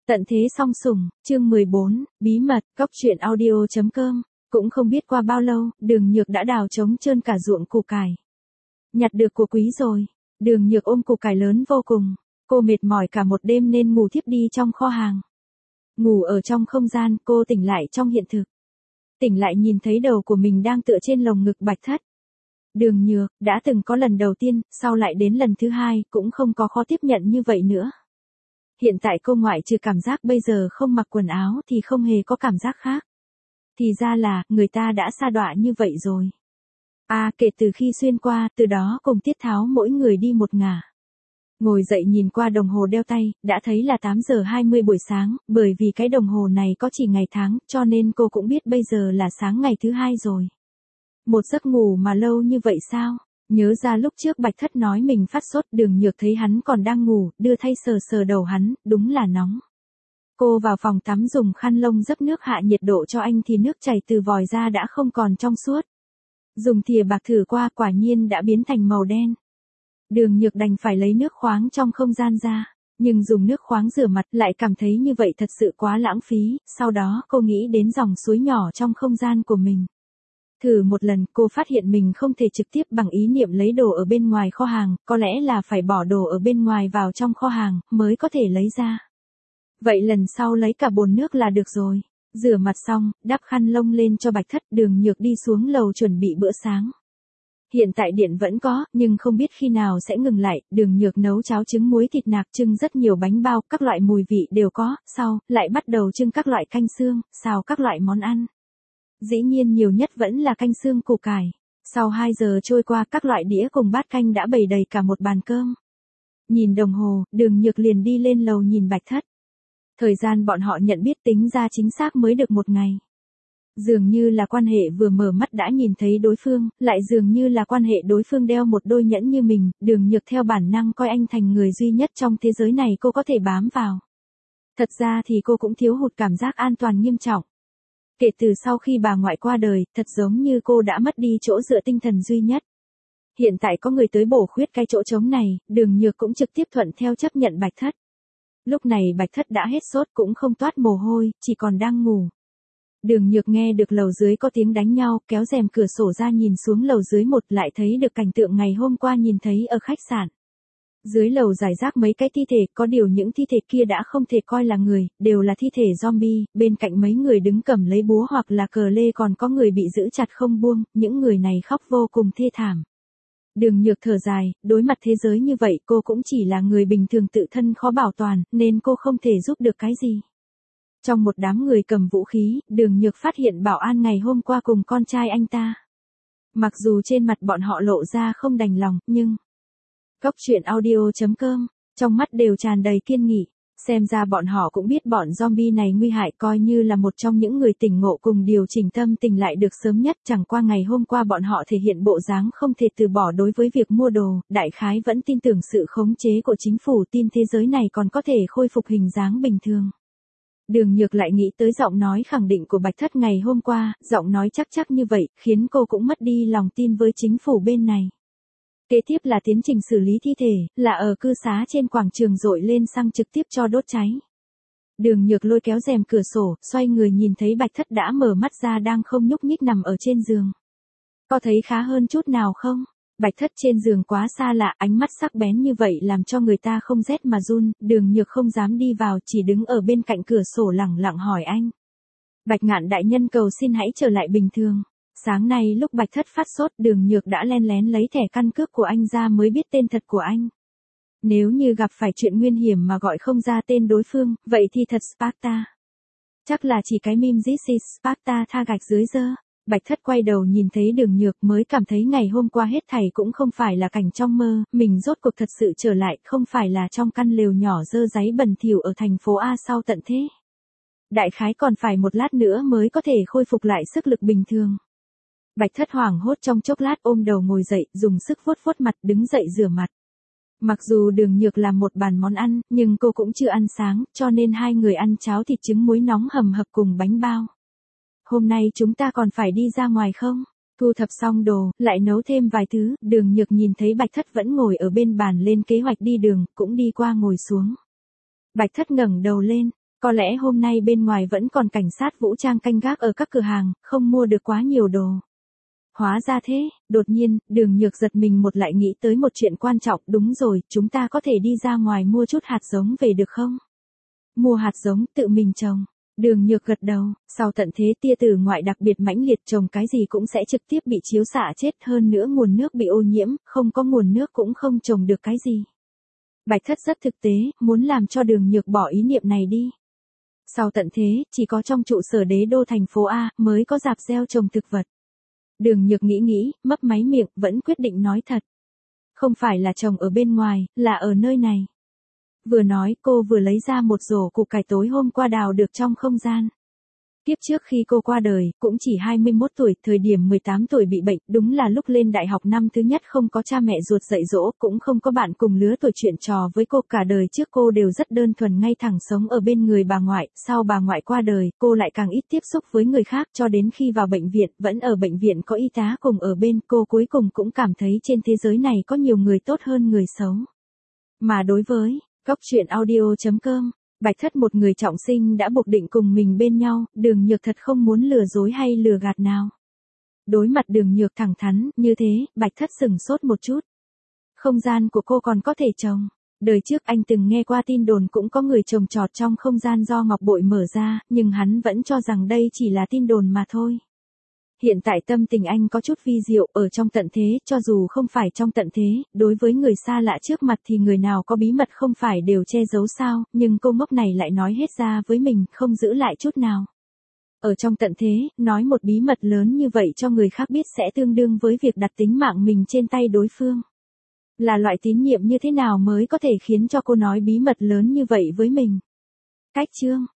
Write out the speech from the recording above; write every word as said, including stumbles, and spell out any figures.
Tận thế song sủng, chương mười bốn, bí mật, cóc truyện audio chấm com. Cũng không biết qua bao lâu, Đường Nhược đã đào trống trơn cả ruộng củ cải. Nhặt được của quý rồi. Đường Nhược ôm củ cải lớn vô cùng. Cô mệt mỏi cả một đêm nên ngủ thiếp đi trong kho hàng. Ngủ ở trong không gian, cô tỉnh lại trong hiện thực. Tỉnh lại nhìn thấy đầu của mình đang tựa trên lồng ngực Bạch Thất. Đường Nhược, đã từng có lần đầu tiên, sau lại đến lần thứ hai, cũng không có khó tiếp nhận như vậy nữa. Hiện tại cô ngoại trừ cảm giác bây giờ không mặc quần áo thì không hề có cảm giác khác. Thì ra là, người ta đã sa đọa như vậy rồi. À, kể từ khi xuyên qua, từ đó cùng Tiết Tháo mỗi người đi một ngả. Ngồi dậy nhìn qua đồng hồ đeo tay, đã thấy là tám giờ hai mươi buổi sáng, bởi vì cái đồng hồ này có chỉ ngày tháng, cho nên cô cũng biết bây giờ là sáng ngày thứ hai rồi. Một giấc ngủ mà lâu như vậy sao? Nhớ ra lúc trước Bạch Thất nói mình phát sốt, Đường Nhược thấy hắn còn đang ngủ, đưa tay sờ sờ đầu hắn, đúng là nóng. Cô vào phòng tắm dùng khăn lông dấp nước hạ nhiệt độ cho anh thì nước chảy từ vòi ra đã không còn trong suốt. Dùng thìa bạc thử qua quả nhiên đã biến thành màu đen. Đường Nhược đành phải lấy nước khoáng trong không gian ra, nhưng dùng nước khoáng rửa mặt lại cảm thấy như vậy thật sự quá lãng phí, sau đó cô nghĩ đến dòng suối nhỏ trong không gian của mình. Thử một lần, cô phát hiện mình không thể trực tiếp bằng ý niệm lấy đồ ở bên ngoài kho hàng, có lẽ là phải bỏ đồ ở bên ngoài vào trong kho hàng, mới có thể lấy ra. Vậy lần sau lấy cả bồn nước là được rồi. Rửa mặt xong, đắp khăn lông lên cho Bạch Thất, Đường Nhược đi xuống lầu chuẩn bị bữa sáng. Hiện tại điện vẫn có, nhưng không biết khi nào sẽ ngừng lại, Đường Nhược nấu cháo trứng muối thịt nạc trưng rất nhiều bánh bao, các loại mùi vị đều có, sau, lại bắt đầu trưng các loại canh xương, xào các loại món ăn. Dĩ nhiên nhiều nhất vẫn là canh xương củ cải. Sau hai giờ trôi qua các loại đĩa cùng bát canh đã bày đầy cả một bàn cơm. Nhìn đồng hồ, Đường Nhược liền đi lên lầu nhìn Bạch Thất. Thời gian bọn họ nhận biết tính ra chính xác mới được một ngày. Dường như là quan hệ vừa mở mắt đã nhìn thấy đối phương, lại dường như là quan hệ đối phương đeo một đôi nhẫn như mình, Đường Nhược theo bản năng coi anh thành người duy nhất trong thế giới này cô có thể bám vào. Thật ra thì cô cũng thiếu hụt cảm giác an toàn nghiêm trọng. Kể từ sau khi bà ngoại qua đời, thật giống như cô đã mất đi chỗ dựa tinh thần duy nhất. Hiện tại có người tới bổ khuyết cái chỗ trống này, Đường Nhược cũng trực tiếp thuận theo chấp nhận Bạch Thất. Lúc này Bạch Thất đã hết sốt cũng không toát mồ hôi, chỉ còn đang ngủ. Đường Nhược nghe được lầu dưới có tiếng đánh nhau, kéo rèm cửa sổ ra nhìn xuống lầu dưới một lại thấy được cảnh tượng ngày hôm qua nhìn thấy ở khách sạn. Dưới lầu rải rác mấy cái thi thể, có điều những thi thể kia đã không thể coi là người, đều là thi thể zombie, bên cạnh mấy người đứng cầm lấy búa hoặc là cờ lê còn có người bị giữ chặt không buông, những người này khóc vô cùng thê thảm. Đường Nhược thở dài, đối mặt thế giới như vậy cô cũng chỉ là người bình thường tự thân khó bảo toàn, nên cô không thể giúp được cái gì. Trong một đám người cầm vũ khí, Đường Nhược phát hiện bảo an ngày hôm qua cùng con trai anh ta. Mặc dù trên mặt bọn họ lộ ra không đành lòng, nhưng... Cóc truyện audio chấm com, trong mắt đều tràn đầy kiên nghị, xem ra bọn họ cũng biết bọn zombie này nguy hại coi như là một trong những người tỉnh ngộ cùng điều chỉnh tâm tình lại được sớm nhất, chẳng qua ngày hôm qua bọn họ thể hiện bộ dáng không thể từ bỏ đối với việc mua đồ, đại khái vẫn tin tưởng sự khống chế của chính phủ, tin thế giới này còn có thể khôi phục hình dáng bình thường. Đường Nhược lại nghĩ tới giọng nói khẳng định của Bạch Thất ngày hôm qua, giọng nói chắc chắc như vậy, khiến cô cũng mất đi lòng tin với chính phủ bên này. Kế tiếp là tiến trình xử lý thi thể, là ở cư xá trên quảng trường dội lên xăng trực tiếp cho đốt cháy. Đường Nhược lôi kéo rèm cửa sổ, xoay người nhìn thấy Bạch Thất đã mở mắt ra đang không nhúc nhích nằm ở trên giường. Có thấy khá hơn chút nào không? Bạch Thất trên giường quá xa lạ, ánh mắt sắc bén như vậy làm cho người ta không rét mà run, Đường Nhược không dám đi vào, chỉ đứng ở bên cạnh cửa sổ lẳng lặng hỏi anh. Bạch Ngạn đại nhân cầu xin hãy trở lại bình thường. Sáng nay lúc Bạch Thất phát sốt, Đường Nhược đã len lén lấy thẻ căn cước của anh ra mới biết tên thật của anh. Nếu như gặp phải chuyện nguy hiểm mà gọi không ra tên đối phương, vậy thì thật Sparta. Chắc là chỉ cái meme This is Sparta tha gạch dưới dơ. Bạch Thất quay đầu nhìn thấy Đường Nhược mới cảm thấy ngày hôm qua hết thảy cũng không phải là cảnh trong mơ, mình rốt cuộc thật sự trở lại, không phải là trong căn lều nhỏ dơ dáy bẩn thỉu ở thành phố A sau tận thế. Đại khái còn phải một lát nữa mới có thể khôi phục lại sức lực bình thường. Bạch Thất hoảng hốt trong chốc lát ôm đầu ngồi dậy, dùng sức vuốt vuốt mặt, đứng dậy rửa mặt. Mặc dù Đường Nhược làm một bàn món ăn, nhưng cô cũng chưa ăn sáng, cho nên hai người ăn cháo thịt trứng muối nóng hầm hập cùng bánh bao. Hôm nay chúng ta còn phải đi ra ngoài không? Thu thập xong đồ, lại nấu thêm vài thứ, Đường Nhược nhìn thấy Bạch Thất vẫn ngồi ở bên bàn lên kế hoạch đi đường, cũng đi qua ngồi xuống. Bạch Thất ngẩng đầu lên, Có lẽ hôm nay bên ngoài vẫn còn cảnh sát vũ trang canh gác ở các cửa hàng, không mua được quá nhiều đồ. Hóa ra thế, đột nhiên, Đường Nhược giật mình một lại nghĩ tới một chuyện quan trọng, đúng rồi, chúng ta có thể đi ra ngoài mua chút hạt giống về được không? Mua hạt giống, tự mình trồng. Đường Nhược gật đầu, sau tận thế tia tử ngoại đặc biệt mãnh liệt, trồng cái gì cũng sẽ trực tiếp bị chiếu xạ chết, hơn nữa nguồn nước bị ô nhiễm, không có nguồn nước cũng không trồng được cái gì. Bạch Thất rất thực tế, muốn làm cho Đường Nhược bỏ ý niệm này đi. Sau tận thế, chỉ có trong trụ sở đế đô thành phố A mới có rạp gieo trồng thực vật. Đường Nhược nghĩ nghĩ, mấp máy miệng, vẫn quyết định nói thật. Không phải là trồng ở bên ngoài, là ở nơi này. Vừa nói cô vừa lấy ra một rổ củ cải tối hôm qua đào được trong không gian. Tiếp trước khi cô qua đời, cũng chỉ hai mươi mốt tuổi, thời điểm mười tám tuổi bị bệnh, đúng là lúc lên đại học năm thứ nhất không có cha mẹ ruột dạy dỗ, cũng không có bạn cùng lứa tuổi chuyện trò với cô, cả đời trước cô đều rất đơn thuần ngay thẳng sống ở bên người bà ngoại, sau bà ngoại qua đời, cô lại càng ít tiếp xúc với người khác, cho đến khi vào bệnh viện, vẫn ở bệnh viện có y tá cùng ở bên, cô cuối cùng cũng cảm thấy trên thế giới này có nhiều người tốt hơn người xấu. Mà đối với Cóc truyện audio chấm com, Bạch Thất một người trọng sinh đã buộc định cùng mình bên nhau, Đường Nhược thật không muốn lừa dối hay lừa gạt nào. Đối mặt Đường Nhược thẳng thắn, như thế, Bạch Thất sửng sốt một chút. Không gian của cô còn có thể trồng. Đời trước anh từng nghe qua tin đồn cũng có người trồng trọt trong không gian do ngọc bội mở ra, nhưng hắn vẫn cho rằng đây chỉ là tin đồn mà thôi. Hiện tại tâm tình anh có chút vi diệu, ở trong tận thế, cho dù không phải trong tận thế, đối với người xa lạ trước mặt thì người nào có bí mật không phải đều che giấu sao, nhưng cô ngốc này lại nói hết ra với mình, không giữ lại chút nào. Ở trong tận thế, nói một bí mật lớn như vậy cho người khác biết sẽ tương đương với việc đặt tính mạng mình trên tay đối phương. Là loại tín nhiệm như thế nào mới có thể khiến cho cô nói bí mật lớn như vậy với mình? Cách chương